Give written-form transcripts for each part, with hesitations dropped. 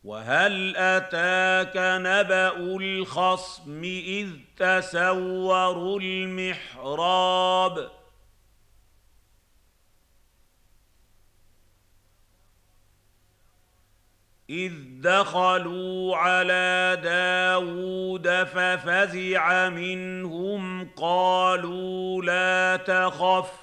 وهل أتاك نبأ الخصم إذ تسوروا المحراب إذ دخلوا على داود ففزع منهم قالوا لا تخف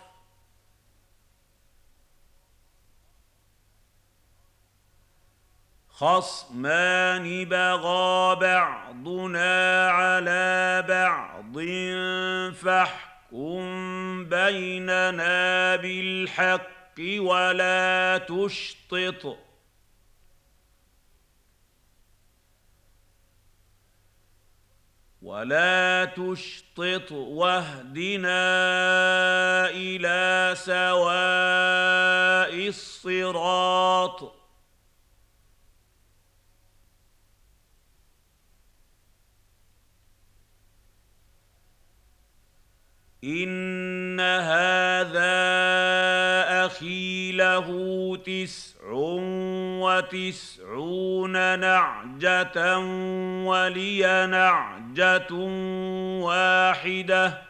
خصمان بغى بعضنا على بعض فاحكم بيننا بالحق ولا تشطط واهدنا إلى سواء الصراط إن هذا أخي له 99 نعجة واحدة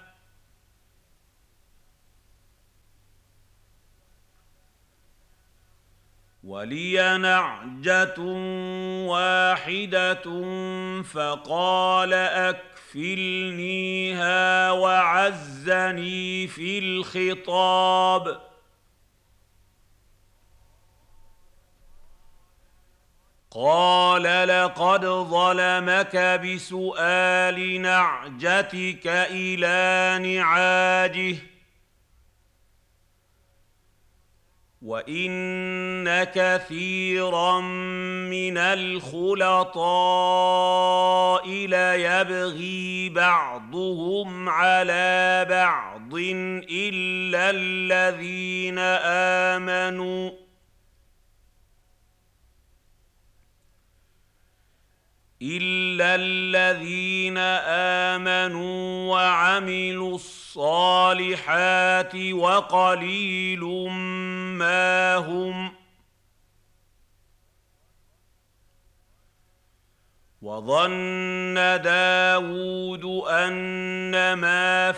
ولي نعجة واحدة فقال أكفلنيها وعزني في الخطاب قال لقد ظلمك بسؤال نعجتك إلى نعاجه وإن كثيرا من الخلطاء ليبغي بعضهم على بعض إلا الذين آمنوا وعملوا الصالحات وقليل ما هم وظن داود أنما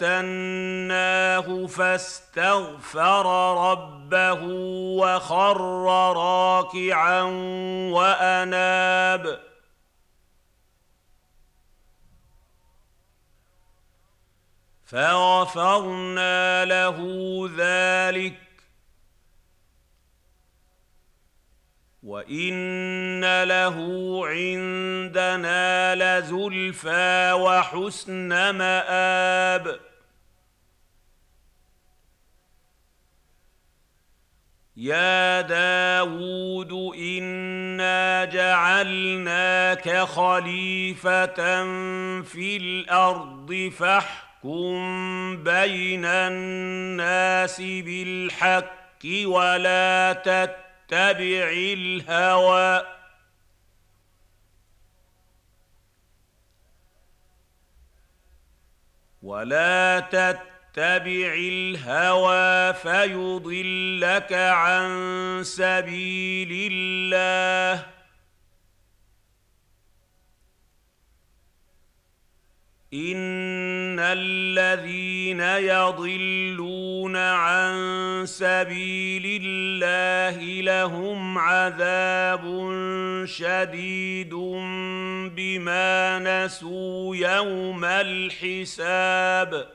فتناه فاستغفر ربه وخر راكعا وأناب فغفرنا له ذلك وإن له عندنا لزلفى وحسن مآب يا داود إنا جعلناك خليفة في الأرض فاحكم بين الناس بالحق ولا تتبع الهوى فيضلك عن سبيل الله إن الذين يضلون عن سبيل الله لهم عذاب شديد بما نسوا يوم الحساب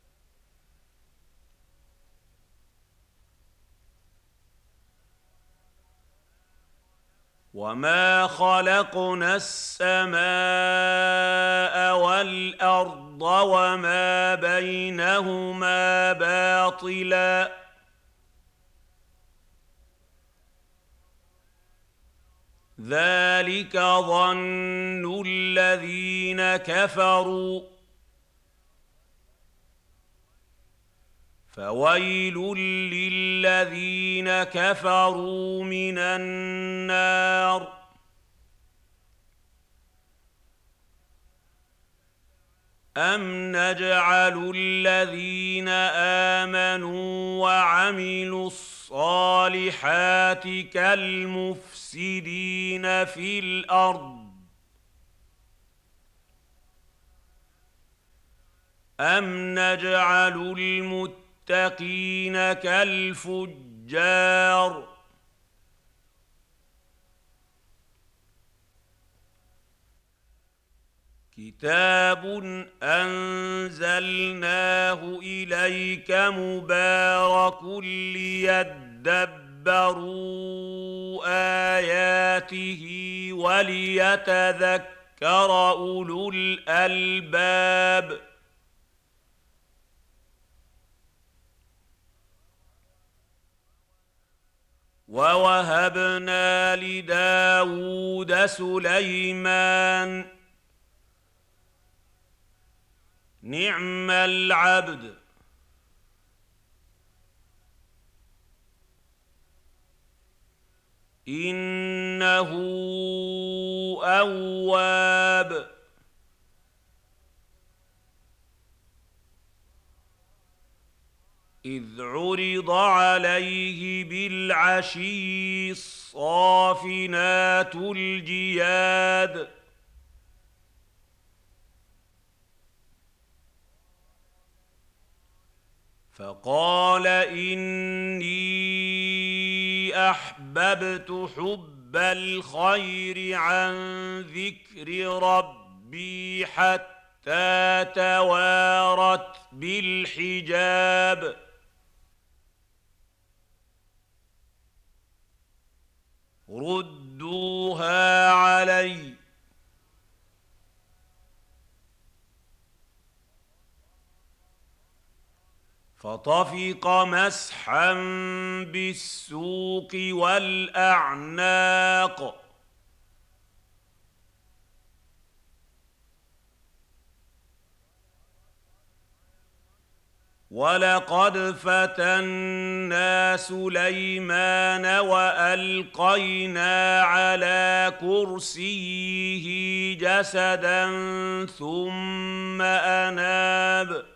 وما خلقنا السماء والأرض وما بينهما باطلا ذلك ظن الذين كفروا فويل للذين كفروا من النار أَمْ نَجْعَلُ الَّذِينَ آمَنُوا وَعَمِلُوا الصَّالِحَاتِ كَالْمُفْسِدِينَ فِي الْأَرْضِ أَمْ نَجْعَلُ الْمُتَّقِينَ كَالْفُجَّارِ كِتَابٌ أَنزَلْنَاهُ إِلَيْكَ مُبَارَكٌ لِّيَدَّبَّرُوا آيَاتِهِ وَلِيَتَذَكَّرَ أُولُو الْأَلْبَابِ وَوَهَبْنَا لِدَاوُودَ سُلَيْمَانَ نِعْمَ الْعَبْدُ إِنَّهُ أَوَّابٌ إِذْ عُرِضَ عَلَيْهِ بِالْعَشِيِّ الصَّافِنَاتُ الْجِيَادُ فَقَالَ إِنِّي أَحْبَبْتُ حُبَّ الْخَيْرِ عَن ذِكْرِ رَبِّي حَتَّىٰ تَوَارَتْ بِالْحِجَابِ رُدُّوهَا عَلَيَّ فَطَفِقَ مَسْحًا بِالسُّوقِ وَالْأَعْنَاقِ وَلَقَدْ فَتَنَّا سُلَيْمَانَ وَأَلْقَيْنَا عَلَىٰ كُرْسِيِّهِ جَسَدًا ثُمَّ أَنَابَ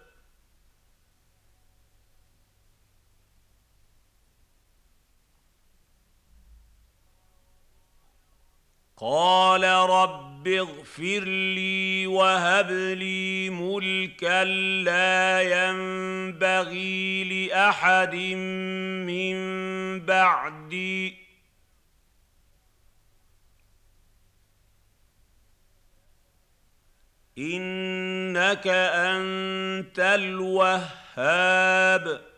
قَالَ رَبِّ اغْفِرْ لِي وَهَبْ لِي مُلْكًا لَّا يَنبَغِي لِأَحَدٍ مِّن بَعْدِي ۖ إِنَّكَ أَنتَ الْوَهَّابُ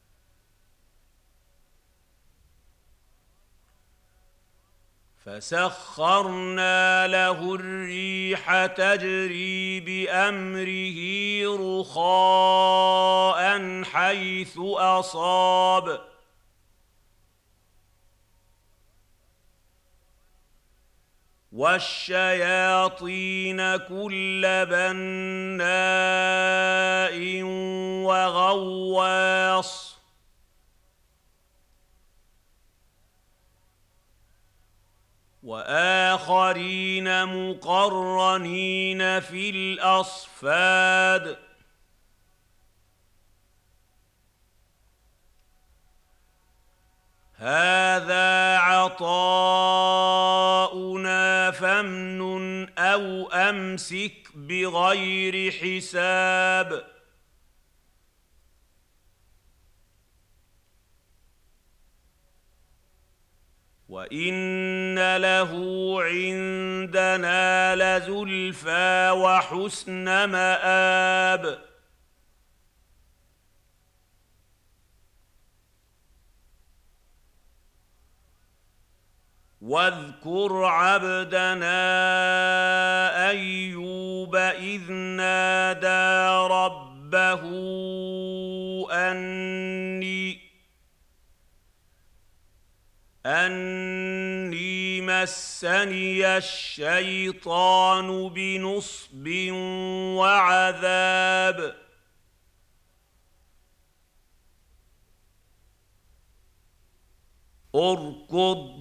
فَسَخَّرْنَا لَهُ الرِّيحَ تَجْرِي بِأَمْرِهِ رُخَاءً حَيْثُ أَصَابَ وَالشَّيَاطِينَ كُلَّ بَنَّاءٍ وَغَوَّاصٍ وَآخَرِينَ مُقَرَّنِينَ فِي الْأَصْفَادِ هَٰذَا عَطَاؤُنَا فَامْنُنْ أَوْ أَمْسِكْ بِغَيْرِ حِسَابٍ وَإِنَّ لَهُ عِندَنَا لَزُلْفَىٰ وَحُسْنَ مَآبٍ وَاذْكُرْ عَبْدَنَا أَيُّوبَ إِذْ نَادَىٰ رَبَّهُ أَنِّي مَسَّنِيَ الشَّيْطَانُ بِنُصْبٍ وَعَذَابٍ ارْكُضْ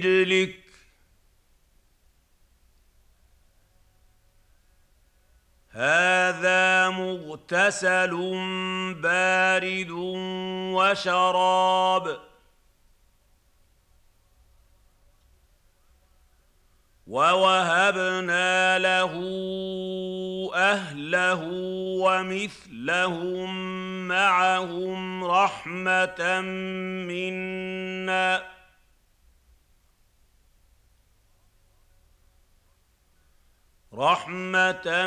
بِرِجْلِكَ هذا مغتسل بارد وشراب ووهبنا له أهله ومثلهم معهم رحمة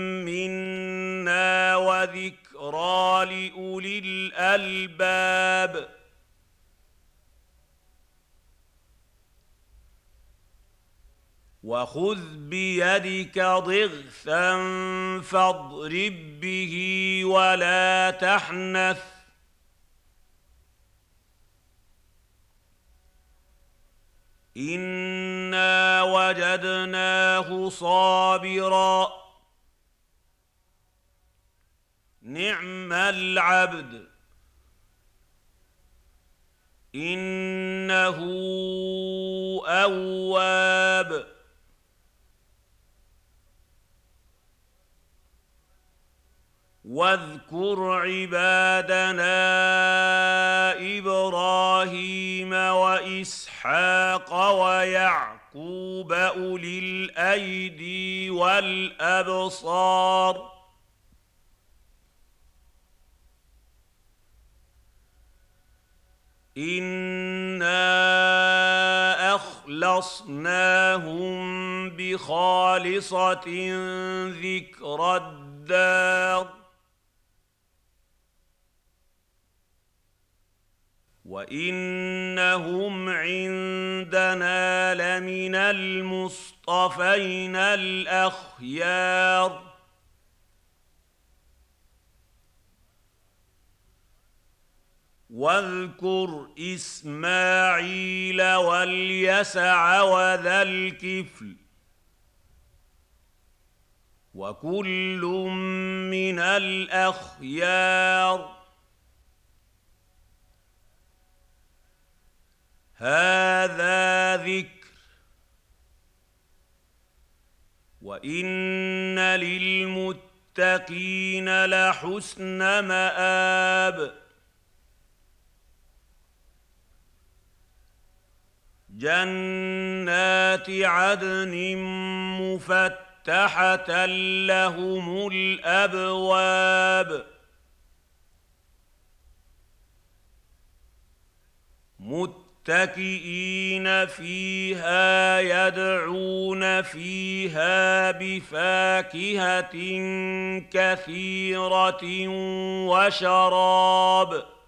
منا وذكرى لأولي الألباب وخذ بيدك ضغثا فاضرب به ولا تحنث إنا وجدناه صابرا نعم العبد إنه أواب واذكر عبادنا إبراهيم وإسحاق ويعقوب أولي الأيدي والأبصار إنا أخلصناهم بخالصة ذكرى الدار وإنهم عندنا لمن المصطفين الأخيار واذكر إسماعيل واليسع وذا الكفل وكل من الأخيار هذا ذكر وإن للمتقين لحسن مآب جنات عدن مفتحة لهم الأبواب متكئين فيها يدعون فيها بفاكهة كثيرة وشراب